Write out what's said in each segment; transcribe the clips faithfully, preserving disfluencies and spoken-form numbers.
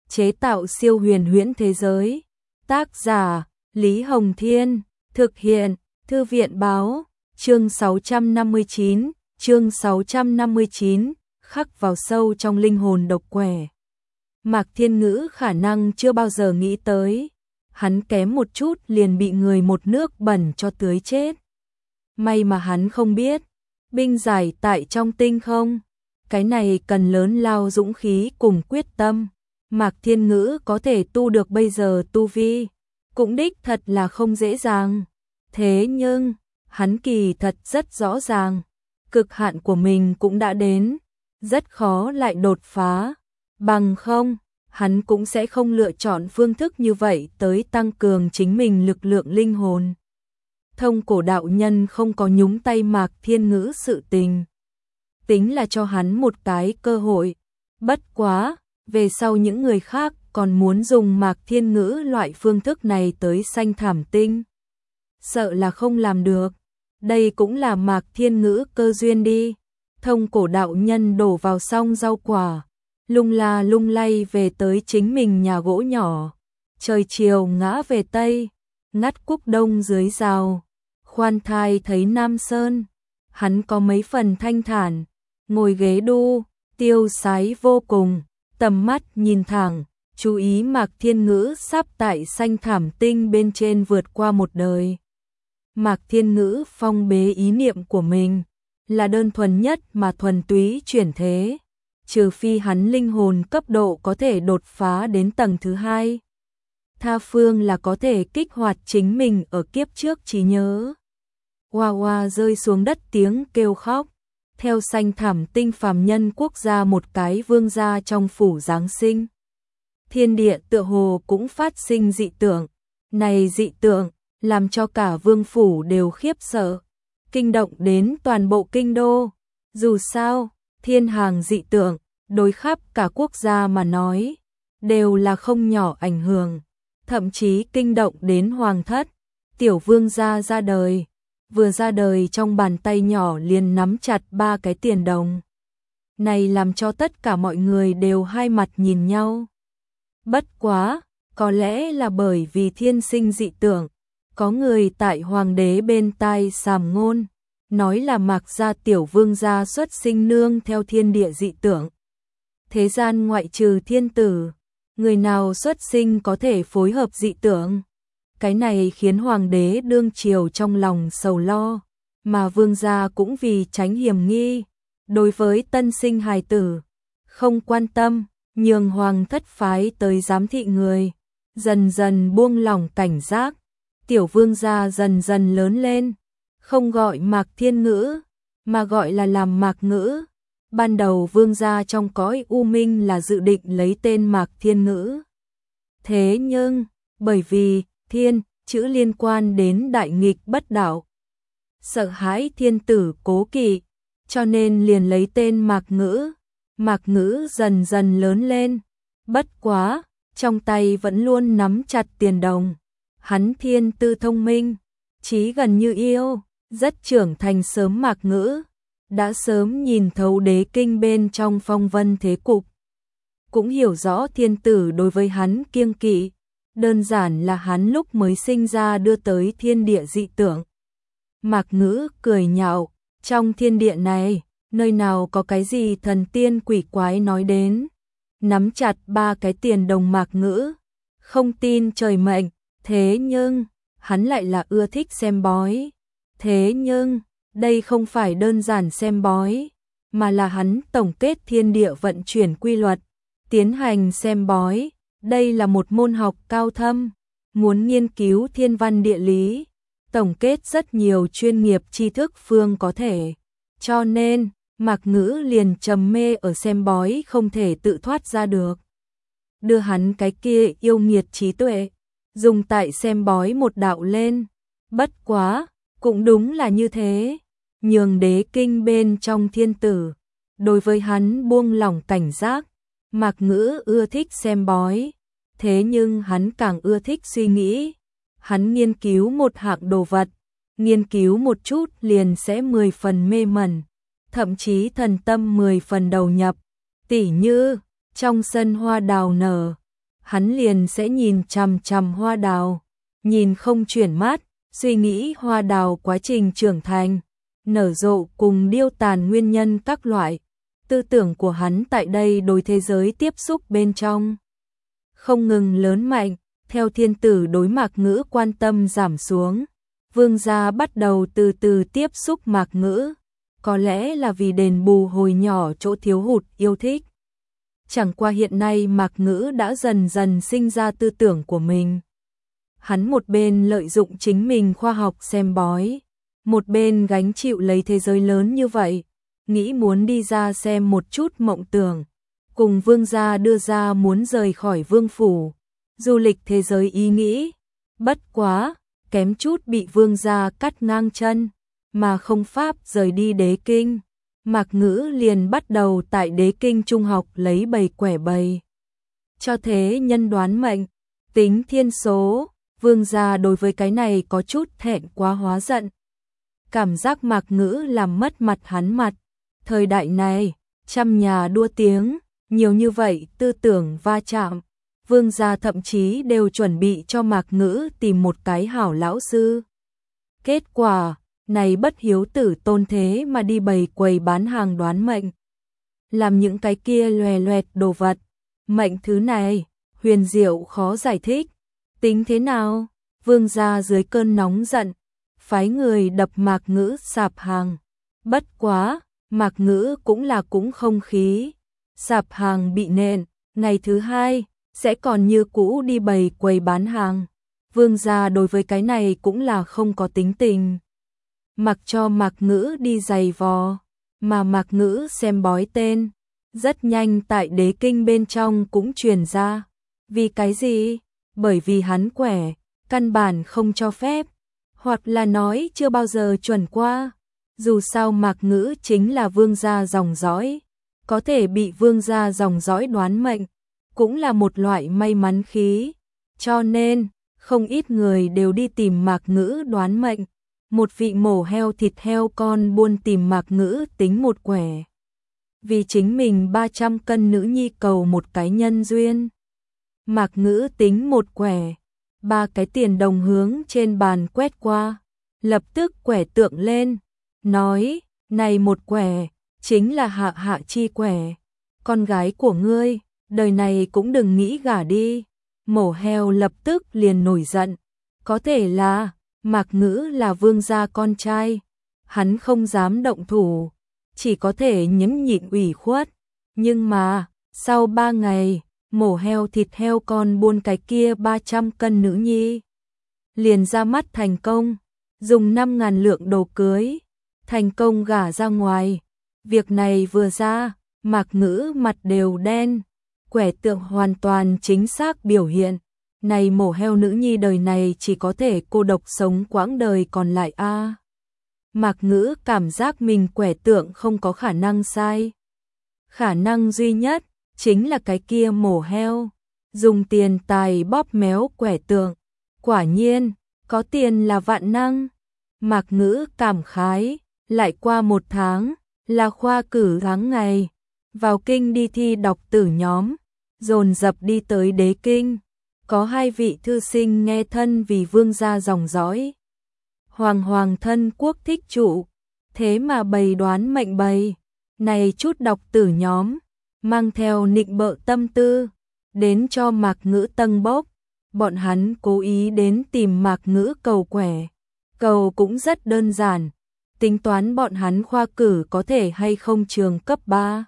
chế tạo siêu huyền huyễn thế giới. Tác giả Lý Hồng Thiên, thực hiện Thư viện Báo, chương sáu trăm năm mươi chín, chương sáu trăm năm mươi chín, khắc vào sâu trong linh hồn độc quẻ. Mạc Thiên Ngữ khả năng chưa bao giờ nghĩ tới, hắn kém một chút liền bị người một nước bẩn cho tưới chết. May mà hắn không biết, binh giải tại trong tinh không, cái này cần lớn lao dũng khí cùng quyết tâm. Mạc Thiên Ngữ có thể tu được bây giờ tu vi, cũng đích thật là không dễ dàng. Thế nhưng, hắn kỳ thật rất rõ ràng, cực hạn của mình cũng đã đến, rất khó lại đột phá. Bằng không, hắn cũng sẽ không lựa chọn phương thức như vậy tới tăng cường chính mình lực lượng linh hồn. Thông cổ đạo nhân không có nhúng tay Mạc Thiên Ngữ sự tình, tính là cho hắn một cái cơ hội. Bất quá, về sau những người khác còn muốn dùng Mạc Thiên Ngữ loại phương thức này tới sanh thảm tinh, sợ là không làm được. Đây cũng là Mạc Thiên Ngữ cơ duyên đi. Thông cổ đạo nhân đổ vào xong rau quả, lung la lung lay về tới chính mình nhà gỗ nhỏ. Trời chiều ngã về tây, ngắt cúc đông dưới rào, khoan thai thấy Nam Sơn. Hắn có mấy phần thanh thản, ngồi ghế đu, tiêu sái vô cùng, tầm mắt nhìn thẳng, chú ý Mạc Thiên Ngữ sắp tại sanh thảm tinh bên trên vượt qua một đời. Mạc Thiên Ngữ phong bế ý niệm của mình, là đơn thuần nhất mà thuần túy chuyển thế, trừ phi hắn linh hồn cấp độ có thể đột phá đến tầng thứ hai. Tha phương là có thể kích hoạt chính mình ở kiếp trước trí nhớ. Hoa hoa rơi xuống đất tiếng kêu khóc, theo sanh thảm tinh phàm nhân quốc gia một cái vương gia trong phủ Giáng sinh. Thiên địa tựa hồ cũng phát sinh dị tượng, này dị tượng làm cho cả vương phủ đều khiếp sợ, kinh động đến toàn bộ kinh đô. Dù sao, thiên hàng dị tượng, đối khắp cả quốc gia mà nói, đều là không nhỏ ảnh hưởng, thậm chí kinh động đến hoàng thất. Tiểu vương gia ra đời, vừa ra đời trong bàn tay nhỏ liền nắm chặt ba cái tiền đồng. Này làm cho tất cả mọi người đều hai mặt nhìn nhau. Bất quá, có lẽ là bởi vì thiên sinh dị tượng, có người tại hoàng đế bên tai sàm ngôn, nói là Mạc gia tiểu vương gia xuất sinh nương theo thiên địa dị tượng. Thế gian ngoại trừ thiên tử, người nào xuất sinh có thể phối hợp dị tượng. Cái này khiến hoàng đế đương triều trong lòng sầu lo, mà vương gia cũng vì tránh hiểm nghi, đối với tân sinh hài tử, không quan tâm, nhường hoàng thất phái tới giám thị người, dần dần buông lỏng cảnh giác. Tiểu vương gia dần dần lớn lên, không gọi Mạc Thiên Ngữ, mà gọi là làm Mạc Ngữ. Ban đầu vương gia trong cõi u minh là dự định lấy tên Mạc Thiên Ngữ. Thế nhưng, bởi vì thiên chữ liên quan đến đại nghịch bất đạo, sợ hãi thiên tử cố kỵ, cho nên liền lấy tên Mạc Ngữ. Mạc Ngữ dần dần lớn lên, bất quá, trong tay vẫn luôn nắm chặt tiền đồng. Hắn thiên tư thông minh, trí gần như yêu, rất trưởng thành sớm. Mạc Ngữ đã sớm nhìn thấu đế kinh bên trong phong vân thế cục, cũng hiểu rõ thiên tử đối với hắn kiêng kỵ, đơn giản là hắn lúc mới sinh ra đưa tới thiên địa dị tượng. Mạc Ngữ cười nhạo, trong thiên địa này, nơi nào có cái gì thần tiên quỷ quái nói đến. Nắm chặt ba cái tiền đồng Mạc Ngữ, không tin trời mệnh. Thế nhưng, hắn lại là ưa thích xem bói. Thế nhưng, đây không phải đơn giản xem bói, mà là hắn tổng kết thiên địa vận chuyển quy luật, tiến hành xem bói. Đây là một môn học cao thâm, muốn nghiên cứu thiên văn địa lý, tổng kết rất nhiều chuyên nghiệp tri thức phương có thể. Cho nên, Mạc Ngữ liền trầm mê ở xem bói không thể tự thoát ra được. Đưa hắn cái kia yêu nghiệt trí tuệ, dùng tại xem bói một đạo lên. Bất quá, cũng đúng là như thế, nhường đế kinh bên trong thiên tử, đối với hắn buông lỏng cảnh giác. Mạc Ngữ ưa thích xem bói, thế nhưng hắn càng ưa thích suy nghĩ. Hắn nghiên cứu một hạng đồ vật, nghiên cứu một chút liền sẽ mười phần mê mẩn, thậm chí thần tâm mười phần đầu nhập. Tỉ như, trong sân hoa đào nở, hắn liền sẽ nhìn chằm chằm hoa đào, nhìn không chuyển mắt, suy nghĩ hoa đào quá trình trưởng thành, nở rộ cùng điêu tàn nguyên nhân các loại. Tư tưởng của hắn tại đây đối thế giới tiếp xúc bên trong không ngừng lớn mạnh, theo thiên tử đối Mạc Ngữ quan tâm giảm xuống, Vương gia bắt đầu từ từ tiếp xúc Mạc Ngữ, có lẽ là vì đền bù hồi nhỏ chỗ thiếu hụt yêu thích. Chẳng qua hiện nay Mạc Ngữ đã dần dần sinh ra tư tưởng của mình. Hắn một bên lợi dụng chính mình khoa học xem bói, một bên gánh chịu lấy thế giới lớn như vậy, nghĩ muốn đi ra xem một chút mộng tưởng, cùng vương gia đưa ra muốn rời khỏi vương phủ, du lịch thế giới ý nghĩ. Bất quá, kém chút bị vương gia cắt ngang chân, mà không pháp rời đi đế kinh. Mạc Ngữ liền bắt đầu tại đế kinh trung học lấy bày quẻ bày. Cho thế nhân đoán mệnh, tính thiên số, vương gia đối với cái này có chút thẹn quá hóa giận. Cảm giác Mạc Ngữ làm mất mặt hắn mặt. Thời đại này, trăm nhà đua tiếng, nhiều như vậy tư tưởng va chạm. Vương gia thậm chí đều chuẩn bị cho Mạc Ngữ tìm một cái hảo lão sư. Kết quả, này bất hiếu tử tôn thế mà đi bày quầy bán hàng đoán mệnh. Làm những cái kia loè loẹt đồ vật. Mệnh thứ này, huyền diệu khó giải thích. Tính thế nào? Vương gia dưới cơn nóng giận, phái người đập Mạc Ngữ sạp hàng. Bất quá, Mạc Ngữ cũng là cũng không khí. Sạp hàng bị nện, ngày thứ hai, sẽ còn như cũ đi bày quầy bán hàng. Vương gia đối với cái này cũng là không có tính tình. Mặc cho Mạc Ngữ đi giày vò, mà Mạc Ngữ xem bói tên, rất nhanh tại đế kinh bên trong cũng truyền ra. Vì cái gì? Bởi vì hắn quẻ, căn bản không cho phép, hoặc là nói chưa bao giờ chuẩn qua. Dù sao Mạc Ngữ chính là vương gia dòng dõi, có thể bị vương gia dòng dõi đoán mệnh, cũng là một loại may mắn khí. Cho nên, không ít người đều đi tìm Mạc Ngữ đoán mệnh. Một vị mổ heo thịt heo con buôn tìm Mạc Ngữ tính một quẻ. Vì chính mình ba trăm cân nữ nhi cầu một cái nhân duyên. Mạc Ngữ tính một quẻ, ba cái tiền đồng hướng trên bàn quét qua, lập tức quẻ tượng lên, nói, này một quẻ, chính là hạ hạ chi quẻ, con gái của ngươi, đời này cũng đừng nghĩ gả đi. Mổ heo lập tức liền nổi giận, có thể là, Mạc Ngữ là vương gia con trai, hắn không dám động thủ, chỉ có thể nhẫn nhịn ủy khuất, nhưng mà, sau ba ngày, mổ heo thịt heo con buôn cái kia ba trăm cân nữ nhi. Liền ra mắt thành công, dùng năm ngàn lượng đồ cưới, thành công gả ra ngoài. Việc này vừa ra, Mạc Ngữ mặt đều đen, quẻ tượng hoàn toàn chính xác biểu hiện. Này mổ heo nữ nhi đời này chỉ có thể cô độc sống quãng đời còn lại a. À, Mạc Ngữ cảm giác mình quẻ tượng không có khả năng sai. Khả năng duy nhất chính là cái kia mổ heo, dùng tiền tài bóp méo quẻ tượng. Quả nhiên, có tiền là vạn năng. Mạc Ngữ cảm khái, lại qua một tháng, là khoa cử tháng ngày. Vào kinh đi thi đọc tử nhóm, dồn dập đi tới đế kinh. Có hai vị thư sinh nghe thân vì vương gia dòng dõi. Hoàng hoàng thân quốc thích trụ, thế mà bày đoán mệnh bày. Này chút đọc tử nhóm, mang theo nịnh bợ tâm tư, đến cho Mạc Ngữ tâng bốc. Bọn hắn cố ý đến tìm Mạc Ngữ cầu quẻ. Cầu cũng rất đơn giản, tính toán bọn hắn khoa cử có thể hay không trường cấp ba.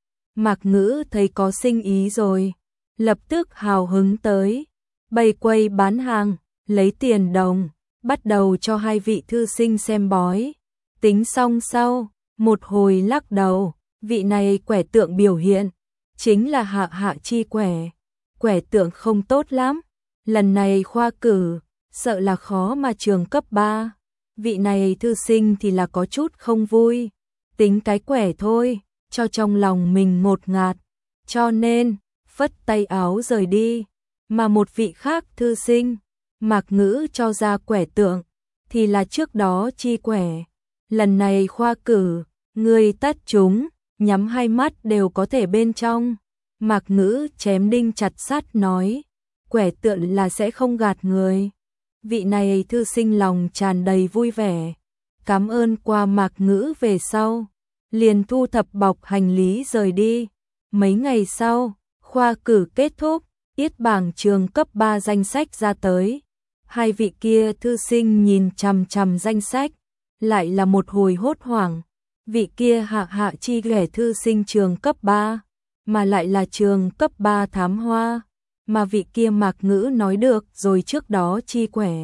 Mạc Ngữ thấy có sinh ý rồi, lập tức hào hứng tới, bày quầy bán hàng, lấy tiền đồng, bắt đầu cho hai vị thư sinh xem bói. Tính xong sau, một hồi lắc đầu, vị này quẻ tượng biểu hiện, chính là hạ hạ chi quẻ. Quẻ tượng không tốt lắm, lần này khoa cử, sợ là khó mà trường cấp ba. Vị này thư sinh thì là có chút không vui, tính cái quẻ thôi, cho trong lòng mình ngột ngạt, cho nên, phất tay áo rời đi. Mà một vị khác thư sinh, Mạc Ngữ cho ra quẻ tượng, thì là trước đó chi quẻ. Lần này khoa cử, người tất chúng, nhắm hai mắt đều có thể bên trong. Mạc Ngữ chém đinh chặt sắt nói, Quẻ Tượng là sẽ không gạt người. Vị này thư sinh lòng tràn đầy vui vẻ, cảm ơn qua Mạc Ngữ về sau, liền thu thập bọc hành lý rời đi. Mấy ngày sau, khoa cử kết thúc, yết bảng trường cấp ba danh sách ra tới. Hai vị kia thư sinh nhìn chằm chằm danh sách, lại là một hồi hốt hoảng. Vị kia hạ hạ chi ghẻ thư sinh trường cấp ba, mà lại là trường cấp ba thám hoa, mà vị kia Mạc Ngữ nói được rồi trước đó chi quẻ.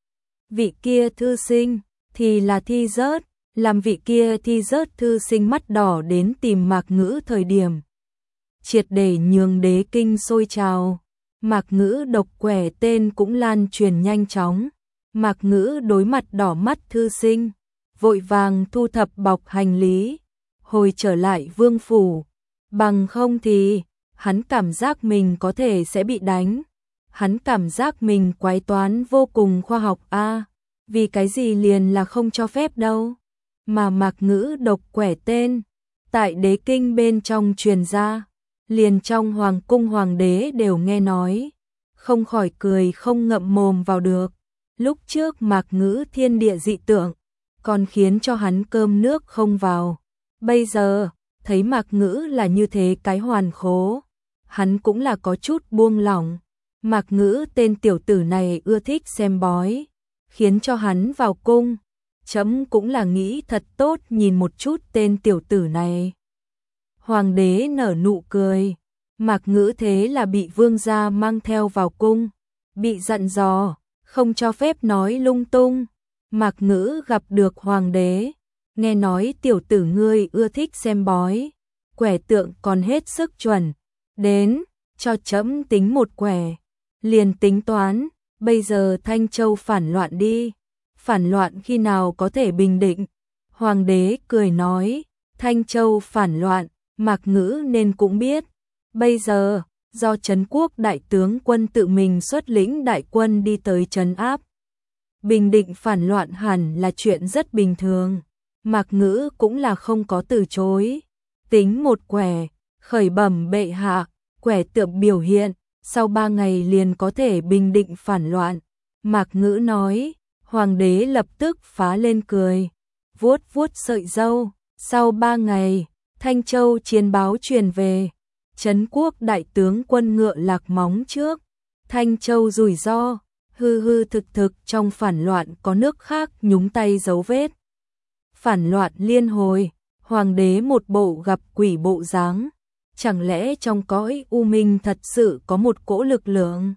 Vị kia thư sinh thì là thi rớt, làm vị kia thi rớt thư sinh mắt đỏ đến tìm Mạc Ngữ thời điểm. Triệt để nhường đế kinh sôi trào, Mạc Ngữ độc quẻ tên cũng lan truyền nhanh chóng. Mạc Ngữ đối mặt đỏ mắt thư sinh, vội vàng thu thập bọc hành lý, hồi trở lại vương phủ, bằng không thì hắn cảm giác mình có thể sẽ bị đánh. Hắn cảm giác mình quái toán vô cùng khoa học a, à, vì cái gì liền là không cho phép đâu. Mà Mạc Ngữ độc quẻ tên, tại đế kinh bên trong truyền ra, liền trong hoàng cung hoàng đế đều nghe nói, không khỏi cười không ngậm mồm vào được. Lúc trước Mạc Ngữ thiên địa dị tượng, còn khiến cho hắn cơm nước không vào. Bây giờ, thấy Mạc Ngữ là như thế cái hoàn khố, hắn cũng là có chút buông lỏng. Mạc Ngữ tên tiểu tử này ưa thích xem bói, khiến cho hắn vào cung. Chấm cũng là nghĩ thật tốt nhìn một chút tên tiểu tử này. Hoàng đế nở nụ cười, Mạc Ngữ thế là bị vương gia mang theo vào cung, bị dặn dò, không cho phép nói lung tung. Mạc Ngữ gặp được hoàng đế, nghe nói tiểu tử ngươi ưa thích xem bói, quẻ tượng còn hết sức chuẩn, đến, cho chấm tính một quẻ. Liền tính toán, bây giờ Thanh Châu phản loạn đi, phản loạn khi nào có thể bình định. Hoàng đế cười nói, Thanh Châu phản loạn, Mạc Ngữ nên cũng biết. Bây giờ, do Trấn Quốc đại tướng quân tự mình xuất lĩnh đại quân đi tới trấn áp. Bình định phản loạn hẳn là chuyện rất bình thường. Mạc Ngữ cũng là không có từ chối. Tính một quẻ, khởi bẩm bệ hạ, quẻ tượng biểu hiện, sau ba ngày liền có thể bình định phản loạn. Mạc Ngữ nói, hoàng đế lập tức phá lên cười, vuốt vuốt sợi râu. Sau ba ngày, Thanh Châu chiến báo truyền về, Trấn Quốc đại tướng quân ngựa lạc móng trước. Thanh Châu rủi ro, hư hư thực thực trong phản loạn có nước khác nhúng tay dấu vết. Phản loạn liên hồi, hoàng đế một bộ gặp quỷ bộ dáng. Chẳng lẽ trong cõi u minh thật sự có một cỗ lực lượng?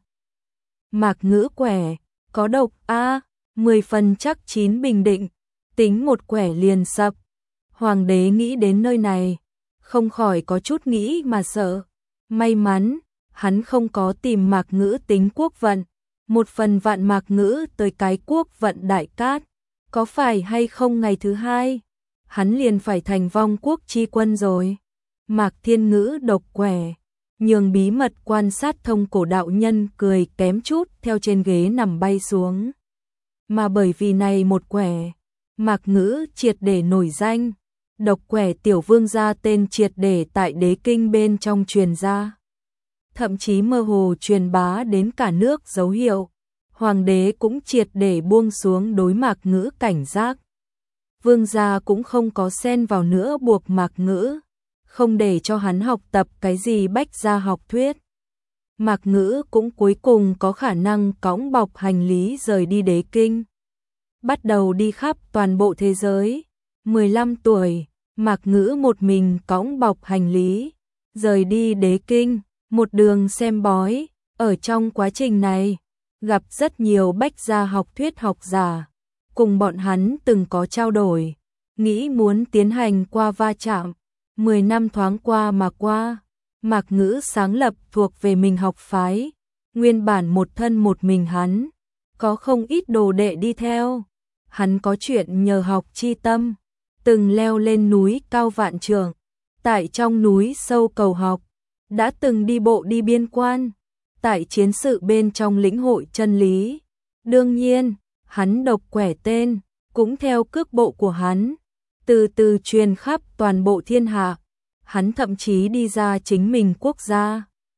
Mạc Ngữ quẻ, có độc a, à, mười phần chắc chín bình định, tính một quẻ liền sập. Hoàng đế nghĩ đến nơi này, không khỏi có chút nghĩ mà sợ. May mắn, hắn không có tìm Mạc Ngữ tính quốc vận, một phần vạn Mạc Ngữ tới cái quốc vận đại cát, có phải hay không ngày thứ hai, hắn liền phải thành vong quốc chi quân rồi. Mạc Thiên Ngữ độc quẻ, nhường bí mật quan sát thông cổ đạo nhân cười kém chút theo trên ghế nằm bay xuống. Mà bởi vì này một quẻ, Mạc Ngữ triệt để nổi danh, độc quẻ tiểu vương gia tên triệt để tại đế kinh bên trong truyền ra. Thậm chí mơ hồ truyền bá đến cả nước dấu hiệu, hoàng đế cũng triệt để buông xuống đối Mạc Ngữ cảnh giác. Vương gia cũng không có xen vào nữa buộc Mạc Ngữ, không để cho hắn học tập cái gì bách gia học thuyết. Mạc Ngữ cũng cuối cùng có khả năng cõng bọc hành lý rời đi đế kinh, bắt đầu đi khắp toàn bộ thế giới. mười lăm tuổi, Mạc Ngữ một mình cõng bọc hành lý rời đi đế kinh, một đường xem bói. Ở trong quá trình này, gặp rất nhiều bách gia học thuyết học giả, cùng bọn hắn từng có trao đổi, nghĩ muốn tiến hành qua va chạm. Mười năm thoáng qua mà qua, Mạc Ngữ sáng lập thuộc về mình học phái, nguyên bản một thân một mình hắn, có không ít đồ đệ đi theo. Hắn có chuyện nhờ học chi tâm, từng leo lên núi cao vạn trượng, tại trong núi sâu cầu học, đã từng đi bộ đi biên quan, tại chiến sự bên trong lĩnh hội chân lý. Đương nhiên, hắn độc quẻ tên, cũng theo cước bộ của hắn, từ từ truyền khắp toàn bộ thiên hạ. Hắn thậm chí đi ra chính mình quốc gia,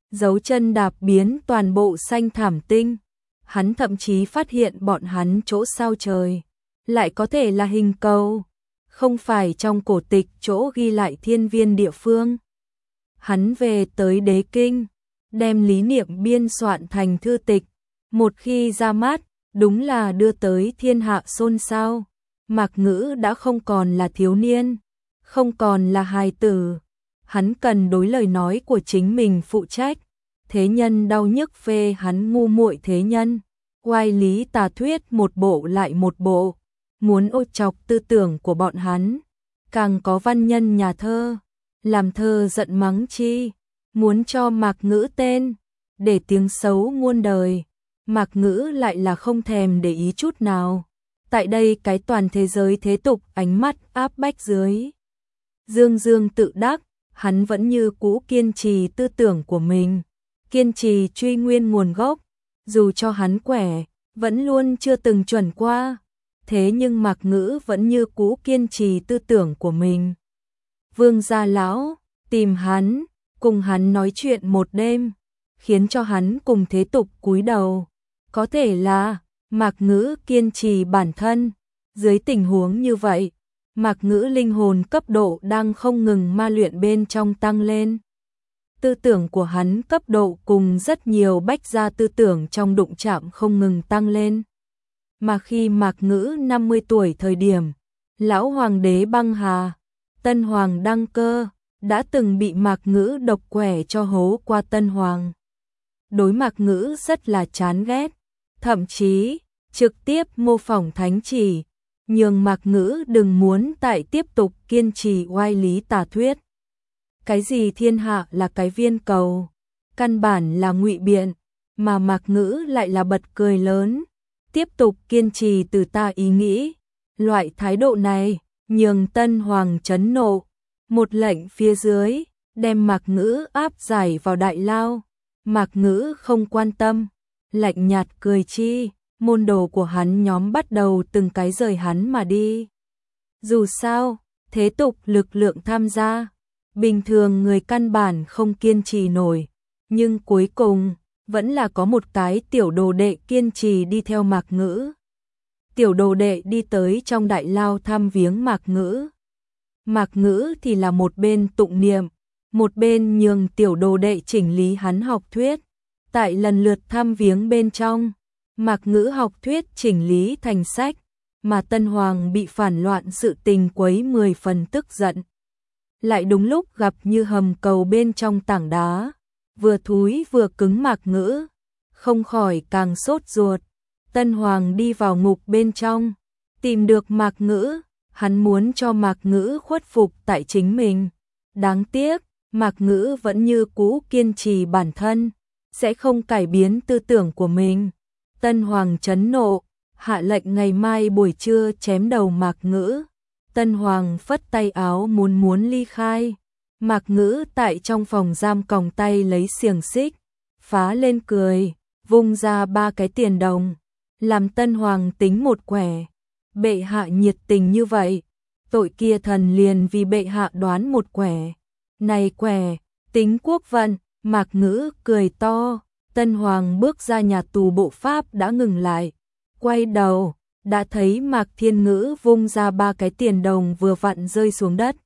dấu chân đạp biến toàn bộ xanh thảm tinh. Hắn thậm chí phát hiện bọn hắn chỗ sao trời lại có thể là hình cầu, không phải trong cổ tịch chỗ ghi lại thiên viên địa phương. Hắn về tới Đế Kinh, đem lý niệm biên soạn thành thư tịch, một khi ra mắt, đúng là đưa tới thiên hạ xôn xao. Mạc Ngữ đã không còn là thiếu niên, không còn là hài tử, hắn cần đối lời nói của chính mình phụ trách. Thế nhân đau nhức phê hắn ngu muội thế nhân, oai lý tà thuyết một bộ lại một bộ, muốn ô chọc tư tưởng của bọn hắn. Càng có văn nhân nhà thơ, làm thơ giận mắng chi, muốn cho Mạc Ngữ tên, để tiếng xấu muôn đời. Mạc Ngữ lại là không thèm để ý chút nào. Tại đây cái toàn thế giới thế tục ánh mắt áp bách dưới, dương dương tự đắc, hắn vẫn như cũ kiên trì tư tưởng của mình, kiên trì truy nguyên nguồn gốc, dù cho hắn quẻ, vẫn luôn chưa từng chuẩn qua. Thế nhưng Mạc Ngữ vẫn như cũ kiên trì tư tưởng của mình. Vương gia lão tìm hắn, cùng hắn nói chuyện một đêm, khiến cho hắn cùng thế tục cúi đầu. Có thể là Mạc Ngữ kiên trì bản thân. Dưới tình huống như vậy, Mạc Ngữ linh hồn cấp độ đang không ngừng ma luyện bên trong tăng lên. Tư tưởng của hắn cấp độ cùng rất nhiều bách gia tư tưởng trong đụng chạm không ngừng tăng lên. Mà khi Mạc Ngữ năm mươi tuổi thời điểm, lão hoàng đế băng hà, tân hoàng đăng cơ, đã từng bị Mạc Ngữ độc quẻ cho hố qua tân hoàng. Đối Mạc Ngữ rất là chán ghét, thậm chí trực tiếp mô phỏng thánh chỉ, nhường Mạc Ngữ đừng muốn tại tiếp tục kiên trì oai lý tà thuyết. Cái gì thiên hạ là cái viên cầu, căn bản là ngụy biện, mà Mạc Ngữ lại là bật cười lớn, tiếp tục kiên trì từ ta ý nghĩ. Loại thái độ này nhường tân hoàng chấn nộ, một lệnh phía dưới đem Mạc Ngữ áp giải vào đại lao. Mạc Ngữ không quan tâm, lạnh nhạt cười chi, môn đồ của hắn nhóm bắt đầu từng cái rời hắn mà đi. Dù sao, thế tục lực lượng tham gia, bình thường người căn bản không kiên trì nổi, nhưng cuối cùng vẫn là có một cái tiểu đồ đệ kiên trì đi theo Mạc Ngữ. Tiểu đồ đệ đi tới trong đại lao thăm viếng Mạc Ngữ. Mạc Ngữ thì là một bên tụng niệm, một bên nhường tiểu đồ đệ chỉnh lý hắn học thuyết. Tại lần lượt thăm viếng bên trong, Mạc Ngữ học thuyết chỉnh lý thành sách, mà tân hoàng bị phản loạn sự tình quấy mười phần tức giận. Lại đúng lúc gặp như hầm cầu bên trong tảng đá, vừa thúi vừa cứng Mạc Ngữ, không khỏi càng sốt ruột. Tân hoàng đi vào ngục bên trong, tìm được Mạc Ngữ, hắn muốn cho Mạc Ngữ khuất phục tại chính mình. Đáng tiếc, Mạc Ngữ vẫn như cũ kiên trì bản thân, sẽ không cải biến tư tưởng của mình. Tân hoàng chấn nộ, hạ lệnh ngày mai buổi trưa chém đầu Mạc Ngữ. Tân hoàng phất tay áo muốn muốn ly khai. Mạc Ngữ tại trong phòng giam còng tay lấy xiềng xích, phá lên cười, vung ra ba cái tiền đồng, làm tân hoàng tính một quẻ. Bệ hạ nhiệt tình như vậy, tội kia thần liền vì bệ hạ đoán một quẻ. Này quẻ, tính quốc vận. Mạc Ngữ cười to. Tân hoàng bước ra nhà tù bộ pháp đã ngừng lại, quay đầu, đã thấy Mạc Thiên Ngữ vung ra ba cái tiền đồng vừa vặn rơi xuống đất.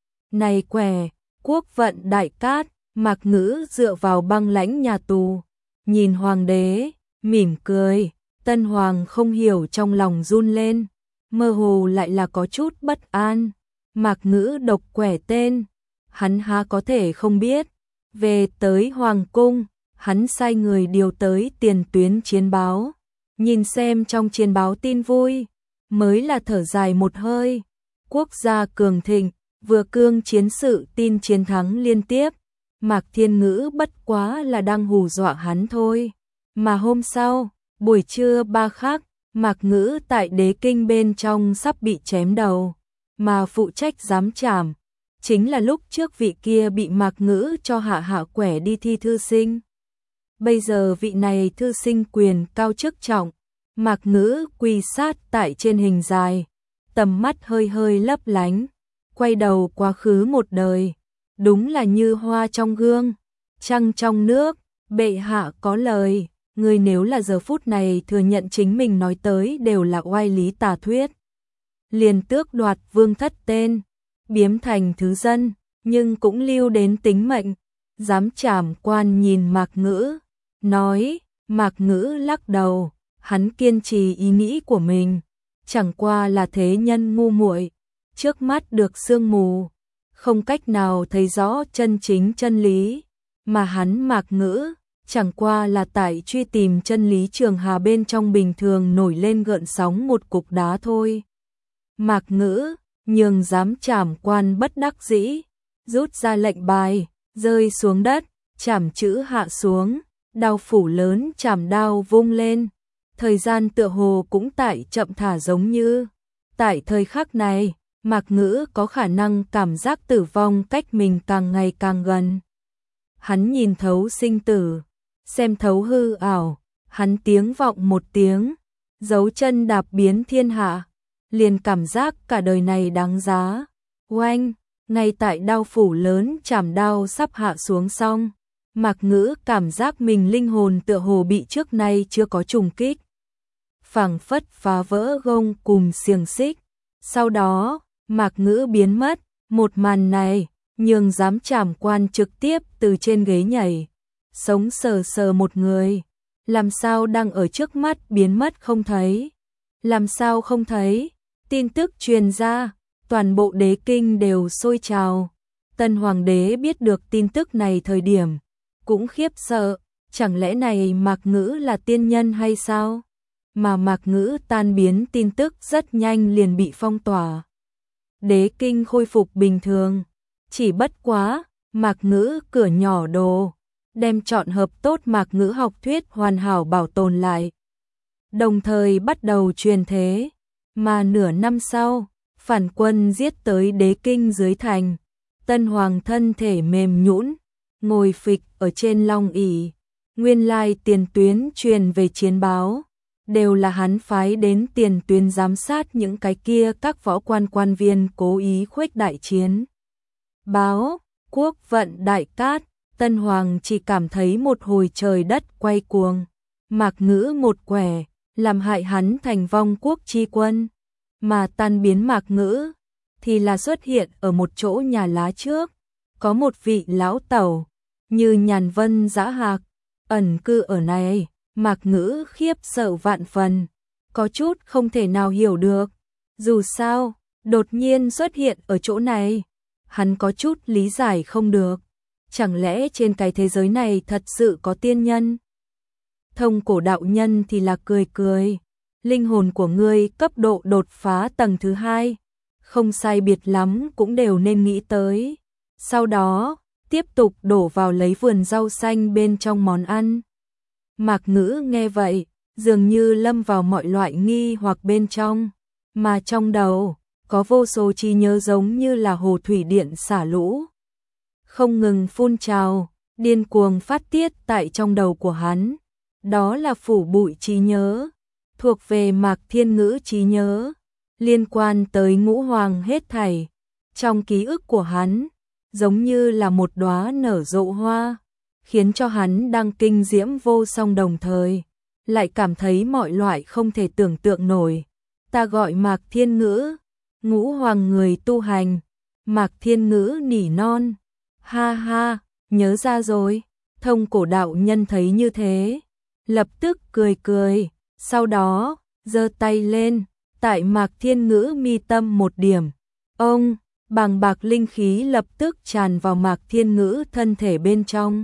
Này quẻ, quốc vận đại cát. Mạc Ngữ dựa vào băng lãnh nhà tù, nhìn hoàng đế, mỉm cười. Tân hoàng không hiểu trong lòng run lên, mơ hồ lại là có chút bất an. Mạc Ngữ độc quẻ tên, hắn há có thể không biết. Về tới hoàng cung, hắn sai người điều tới tiền tuyến chiến báo, nhìn xem trong chiến báo tin vui, mới là thở dài một hơi. Quốc gia cường thịnh, vừa cương chiến sự tin chiến thắng liên tiếp. Mạc Thiên Ngữ bất quá là đang hù dọa hắn thôi. Mà hôm sau, buổi trưa ba khắc, Mạc Ngữ tại Đế Kinh bên trong sắp bị chém đầu, mà phụ trách giám trảm chính là lúc trước vị kia bị Mạc Ngữ cho hạ hạ quẻ đi thi thư sinh. Bây giờ vị này thư sinh quyền cao chức trọng, Mạc Ngữ quỳ sát tại trên hình dài, tầm mắt hơi hơi lấp lánh, quay đầu quá khứ một đời, đúng là như hoa trong gương. Trăng trong nước, bệ hạ có lời, người nếu là giờ phút này thừa nhận chính mình nói tới đều là oai lý tà thuyết. Liền tước đoạt vương thất tên, biếm thành thứ dân, nhưng cũng lưu đến tính mệnh. Giám trảm quan nhìn Mạc Ngữ, nói, Mạc Ngữ lắc đầu, hắn kiên trì ý nghĩ của mình, chẳng qua là thế nhân ngu muội, trước mắt được sương mù, không cách nào thấy rõ chân chính chân lý, mà hắn Mạc Ngữ, chẳng qua là tại truy tìm chân lý trường hà bên trong bình thường nổi lên gợn sóng một cục đá thôi. Mạc Ngữ, nhường giám trảm quan bất đắc dĩ, rút ra lệnh bài, rơi xuống đất, trảm chữ hạ xuống, đao phủ lớn trảm đao vung lên. Thời gian tựa hồ cũng tại chậm thả giống như. Tại thời khắc này, Mạc Ngữ có khả năng cảm giác tử vong cách mình càng ngày càng gần. Hắn nhìn thấu sinh tử, xem thấu hư ảo, hắn tiếng vọng một tiếng, dấu chân đạp biến thiên hạ, liền cảm giác cả đời này đáng giá. Oanh, ngay tại đao phủ lớn chảm đao sắp hạ xuống xong, Mạc Ngữ cảm giác mình linh hồn tựa hồ bị trước nay chưa có trùng kích. Phảng phất phá vỡ gông cùm xiềng xích. Sau đó, Mạc Ngữ biến mất, một màn này, nhường giám trảm quan trực tiếp từ trên ghế nhảy. Sống sờ sờ một người, làm sao đang ở trước mắt biến mất không thấy. Làm sao không thấy, tin tức truyền ra, toàn bộ đế kinh đều sôi trào. Tân hoàng đế biết được tin tức này thời điểm, cũng khiếp sợ, chẳng lẽ này Mạc Ngữ là tiên nhân hay sao? Mà Mạc Ngữ tan biến tin tức rất nhanh liền bị phong tỏa. Đế kinh khôi phục bình thường, chỉ bất quá, Mạc Ngữ cửa nhỏ đồ, đem chọn hợp tốt Mạc Ngữ học thuyết hoàn hảo bảo tồn lại. Đồng thời bắt đầu truyền thế, mà nửa năm sau, phản quân giết tới đế kinh dưới thành, tân hoàng thân thể mềm nhũn, ngồi phịch ở trên long ỷ, nguyên lai tiền tuyến truyền về chiến báo. Đều là hắn phái đến tiền tuyến giám sát những cái kia các võ quan quan viên cố ý khuếch đại chiến. Báo, quốc vận đại cát, Tân Hoàng chỉ cảm thấy một hồi trời đất quay cuồng. Mạc Ngữ một quẻ, làm hại hắn thành vong quốc chi quân. Mà tan biến Mạc Ngữ, thì là xuất hiện ở một chỗ nhà lá trước. Có một vị lão tẩu, như nhàn vân dã hạc, ẩn cư ở này. Mạc Ngữ khiếp sợ vạn phần, có chút không thể nào hiểu được. Dù sao, đột nhiên xuất hiện ở chỗ này, hắn có chút lý giải không được. Chẳng lẽ trên cái thế giới này thật sự có tiên nhân? Thông cổ đạo nhân thì là cười cười. Linh hồn của ngươi cấp độ đột phá tầng thứ hai, không sai biệt lắm cũng đều nên nghĩ tới. Sau đó, tiếp tục đổ vào lấy vườn rau xanh bên trong món ăn. Mạc Ngữ nghe vậy, dường như lâm vào mọi loại nghi hoặc bên trong, mà trong đầu, có vô số trí nhớ giống như là hồ thủy điện xả lũ. Không ngừng phun trào, điên cuồng phát tiết tại trong đầu của hắn. Đó là phủ bụi trí nhớ, thuộc về Mạc Thiên Ngữ trí nhớ, liên quan tới ngũ hoàng hết thảy. Trong ký ức của hắn, giống như là một đóa nở rộ hoa, khiến cho hắn đang kinh diễm vô song đồng thời, lại cảm thấy mọi loại không thể tưởng tượng nổi. Ta gọi Mạc Thiên Ngữ, ngũ hoàng người tu hành. Mạc Thiên Ngữ nỉ non, ha ha, nhớ ra rồi. Thông cổ đạo nhân thấy như thế, lập tức cười cười, sau đó, giơ tay lên, tại Mạc Thiên Ngữ mi tâm một điểm. Ông, bàng bạc linh khí lập tức tràn vào Mạc Thiên Ngữ thân thể bên trong.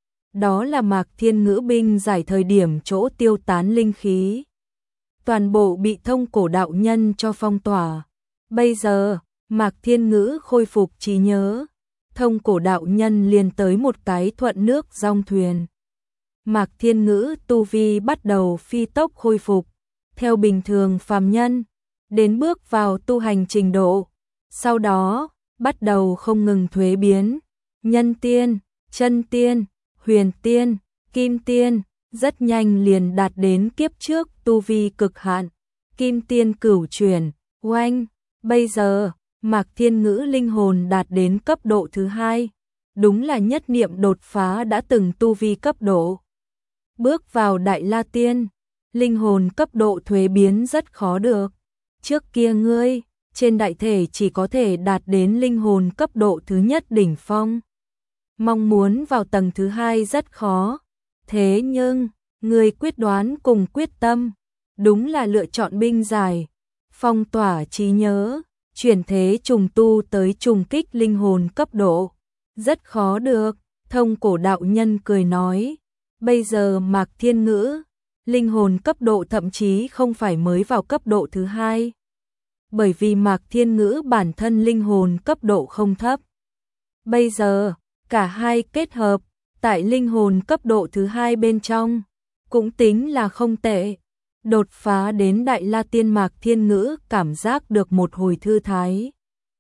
Đó là Mạc Thiên Ngữ binh giải thời điểm chỗ tiêu tán linh khí. Toàn bộ bị thông cổ đạo nhân cho phong tỏa. Bây giờ, Mạc Thiên Ngữ khôi phục trí nhớ. Thông cổ đạo nhân liền tới một cái thuận nước dong thuyền. Mạc Thiên Ngữ tu vi bắt đầu phi tốc khôi phục. Theo bình thường phàm nhân, đến bước vào tu hành trình độ. Sau đó, bắt đầu không ngừng thuế biến. Nhân tiên, chân tiên, huyền tiên, kim tiên, rất nhanh liền đạt đến kiếp trước tu vi cực hạn, kim tiên cửu chuyển. Oanh, bây giờ, Mạc Thiên Ngữ linh hồn đạt đến cấp độ thứ hai, đúng là nhất niệm đột phá đã từng tu vi cấp độ. Bước vào Đại La Tiên, linh hồn cấp độ thuế biến rất khó được. Trước kia ngươi, trên đại thể chỉ có thể đạt đến linh hồn cấp độ thứ nhất đỉnh phong. Mong muốn vào tầng thứ hai rất khó. Thế nhưng, ngươi quyết đoán cùng quyết tâm, đúng là lựa chọn binh giải, phong tỏa trí nhớ, chuyển thế trùng tu tới trùng kích linh hồn cấp độ. Rất khó được, Thông Cổ đạo nhân cười nói. Bây giờ Mạc Thiên Ngữ, linh hồn cấp độ thậm chí không phải mới vào cấp độ thứ hai. Bởi vì Mạc Thiên Ngữ bản thân linh hồn cấp độ không thấp. Bây giờ, cả hai kết hợp, tại linh hồn cấp độ thứ hai bên trong, cũng tính là không tệ. Đột phá đến Đại La Tiên, Mạc Thiên Ngữ cảm giác được một hồi thư thái.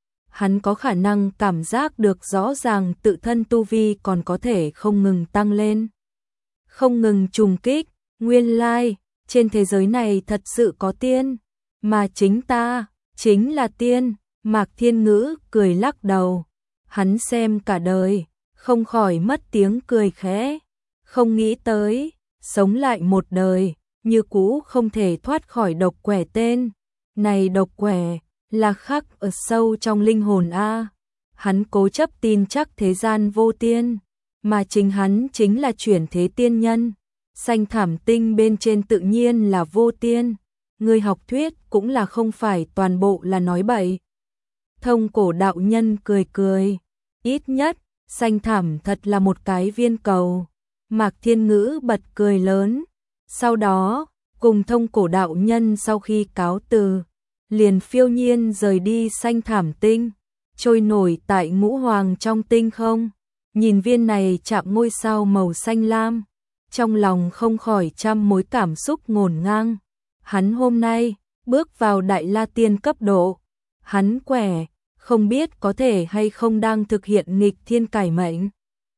Hắn có khả năng cảm giác được rõ ràng tự thân tu vi còn có thể không ngừng tăng lên. Không ngừng trùng kích, nguyên lai, trên thế giới này thật sự có tiên, mà chính ta, chính là tiên. Mạc Thiên Ngữ cười lắc đầu, hắn xem cả đời, không khỏi mất tiếng cười khẽ, không nghĩ tới, sống lại một đời, như cũ không thể thoát khỏi độc quẻ tên. Này độc quẻ, là khắc ở sâu trong linh hồn a. Hắn cố chấp tin chắc thế gian vô tiên, mà chính hắn chính là chuyển thế tiên nhân. Xanh thảm tinh bên trên tự nhiên là vô tiên, người học thuyết cũng là không phải toàn bộ là nói bậy. Thông Cổ đạo nhân cười cười, ít nhất, xanh thảm thật là một cái viên cầu. Mạc Thiên Ngữ bật cười lớn, sau đó, cùng Thông Cổ đạo nhân sau khi cáo từ, liền phiêu nhiên rời đi xanh thảm tinh, trôi nổi tại ngũ hoàng trong tinh không. Nhìn viên này chạm ngôi sao màu xanh lam, trong lòng không khỏi trăm mối cảm xúc ngổn ngang. Hắn hôm nay, bước vào Đại La Tiên cấp độ, hắn quẻ, không biết có thể hay không đang thực hiện nghịch thiên cải mệnh.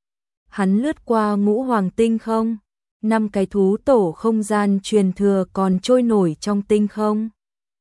Hắn lướt qua ngũ hoàng tinh không, năm cái thú tổ không gian truyền thừa còn trôi nổi trong tinh không.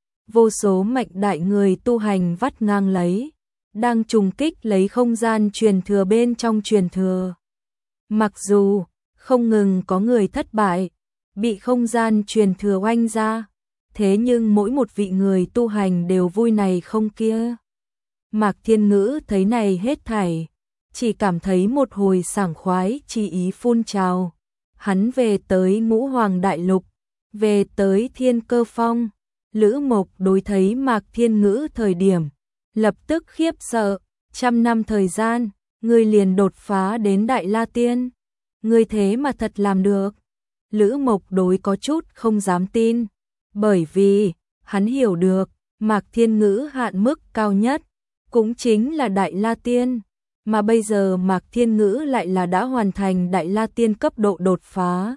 Vô số mệnh đại người tu hành vắt ngang lấy, đang trùng kích lấy không gian truyền thừa bên trong truyền thừa. Mặc dù không ngừng có người thất bại, bị không gian truyền thừa oanh ra, thế nhưng mỗi một vị người tu hành đều vui này không kia. Mạc Thiên Ngữ thấy này hết thảy, chỉ cảm thấy một hồi sảng khoái chi ý phun trào. Hắn về tới Ngũ Hoàng Đại Lục, về tới Thiên Cơ Phong. Lữ Mộc đối thấy Mạc Thiên Ngữ thời điểm, lập tức khiếp sợ. Trăm năm thời gian, ngươi liền đột phá đến Đại La Tiên, ngươi thế mà thật làm được. Lữ Mộc đối có chút không dám tin, bởi vì hắn hiểu được Mạc Thiên Ngữ hạn mức cao nhất cũng chính là Đại La Tiên, mà bây giờ Mạc Thiên Ngữ lại là đã hoàn thành Đại La Tiên cấp độ đột phá.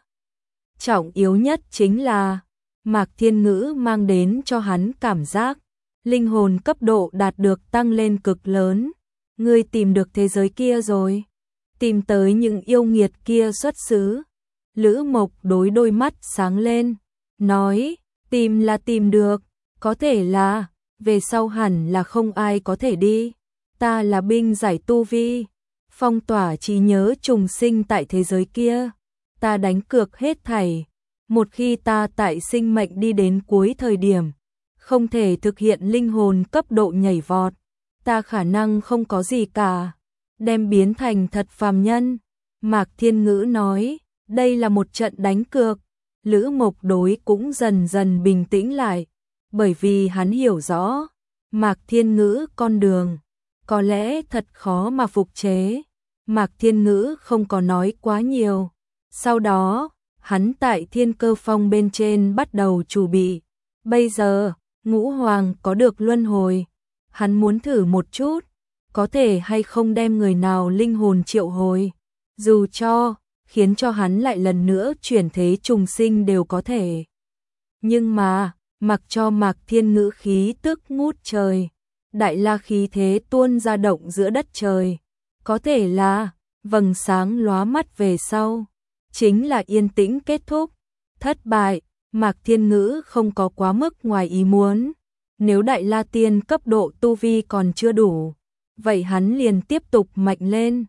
Trọng yếu nhất chính là Mạc Thiên Ngữ mang đến cho hắn cảm giác linh hồn cấp độ đạt được tăng lên cực lớn. Ngươi tìm được thế giới kia rồi, tìm tới những yêu nghiệt kia xuất xứ. Lữ Mộc đối đôi mắt sáng lên, nói, tìm là tìm được, có thể là, về sau hẳn là không ai có thể đi. Ta là binh giải tu vi, phong tỏa trí nhớ trùng sinh tại thế giới kia. Ta đánh cược hết thảy, một khi ta tại sinh mệnh đi đến cuối thời điểm, không thể thực hiện linh hồn cấp độ nhảy vọt, ta khả năng không có gì cả, đem biến thành thật phàm nhân. Mạc Thiên Ngữ nói, đây là một trận đánh cược. Lữ Mộc đối cũng dần dần bình tĩnh lại, bởi vì hắn hiểu rõ, Mạc Thiên Ngữ con đường, có lẽ thật khó mà phục chế. Mạc Thiên Ngữ không có nói quá nhiều. Sau đó, hắn tại Thiên Cơ Phong bên trên bắt đầu chuẩn bị. Bây giờ, Ngũ Hoàng có được luân hồi, hắn muốn thử một chút, có thể hay không đem người nào linh hồn triệu hồi, dù cho khiến cho hắn lại lần nữa chuyển thế trùng sinh đều có thể. Nhưng mà, mặc cho Mạc Thiên Ngữ khí tức ngút trời, Đại La khí thế tuôn ra động giữa đất trời, có thể là vầng sáng lóa mắt về sau, chính là yên tĩnh kết thúc. Thất bại, Mạc Thiên Ngữ không có quá mức ngoài ý muốn. Nếu Đại La Tiên cấp độ tu vi còn chưa đủ, vậy hắn liền tiếp tục mạnh lên.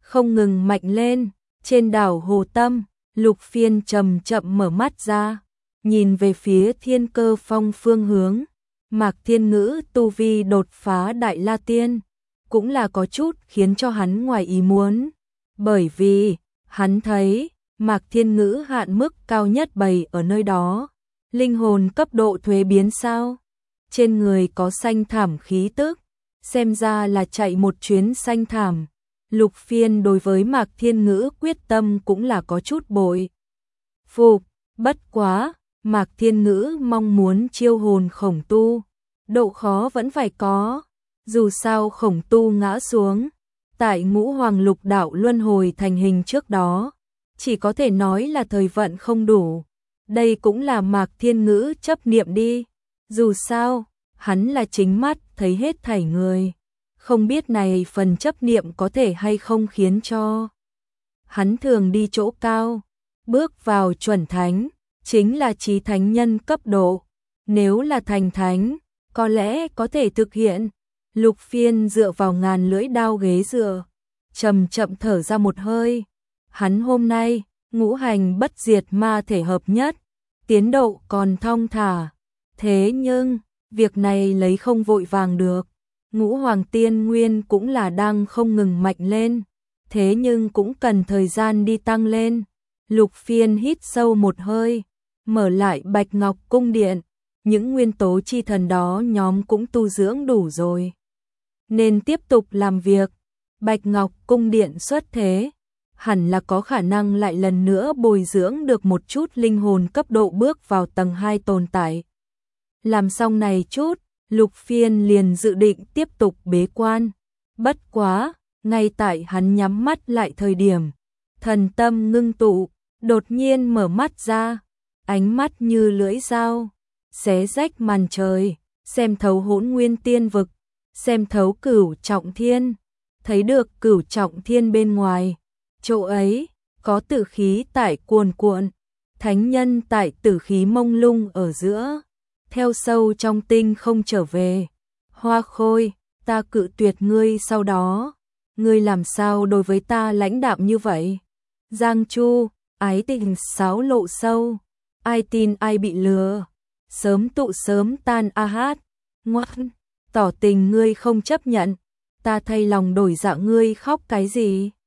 không ngừng mạnh lên. Trên đảo Hồ Tâm, Lục Phiên chậm chậm mở mắt ra, nhìn về phía Thiên Cơ Phong phương hướng. Mạc Thiên Ngữ tu vi đột phá Đại La Tiên, cũng là có chút khiến cho hắn ngoài ý muốn, bởi vì hắn thấy Mạc Thiên Ngữ hạn mức cao nhất bày ở nơi đó, linh hồn cấp độ thuế biến sao? Trên người có xanh thảm khí tức, xem ra là chạy một chuyến xanh thảm. Lục Phiên đối với Mạc Thiên Ngữ quyết tâm cũng là có chút bội phục, bất quá, Mạc Thiên Ngữ mong muốn chiêu hồn Khổng Tu, độ khó vẫn phải có, dù sao Khổng Tu ngã xuống, tại Ngũ Hoàng Lục Đạo luân hồi thành hình trước đó, chỉ có thể nói là thời vận không đủ. Đây cũng là Mạc Thiên Ngữ chấp niệm đi, dù sao, hắn là chính mắt thấy hết thảy người, không biết này phần chấp niệm có thể hay không khiến cho hắn thường đi chỗ cao, bước vào chuẩn thánh, chính là chí thánh nhân cấp độ, nếu là thành thánh, có lẽ có thể thực hiện. Lục Phiên dựa vào ngàn lưỡi đao ghế dựa, chậm chậm thở ra một hơi. Hắn hôm nay, ngũ hành bất diệt ma thể hợp nhất, tiến độ còn thong thả. Thế nhưng, việc này lấy không vội vàng được. Ngũ Hoàng Tiên Nguyên cũng là đang không ngừng mạnh lên, thế nhưng cũng cần thời gian đi tăng lên. Lục Phiên hít sâu một hơi, mở lại Bạch Ngọc Cung Điện, những nguyên tố chi thần đó nhóm cũng tu dưỡng đủ rồi, nên tiếp tục làm việc. Bạch Ngọc Cung Điện xuất thế, hẳn là có khả năng lại lần nữa bồi dưỡng được một chút linh hồn cấp độ bước vào tầng hai tồn tại. Làm xong này chút, Lục Phiên liền dự định tiếp tục bế quan. Bất quá, ngay tại hắn nhắm mắt lại thời điểm, thần tâm ngưng tụ, đột nhiên mở mắt ra, ánh mắt như lưỡi dao, xé rách màn trời, xem thấu hỗn nguyên tiên vực, xem thấu cửu trọng thiên, thấy được cửu trọng thiên bên ngoài, chỗ ấy có tử khí tại cuồn cuộn, thánh nhân tại tử khí mông lung ở giữa, theo sâu trong tinh không trở về. Hoa Khôi, ta cự tuyệt ngươi sau đó, ngươi làm sao đối với ta lãnh đạm như vậy? Giang Chu, ái tình sáo lộ sâu, ai tin ai bị lừa, sớm tụ sớm tan a hát, ngoan, tỏ tình ngươi không chấp nhận, ta thay lòng đổi dạ ngươi khóc cái gì?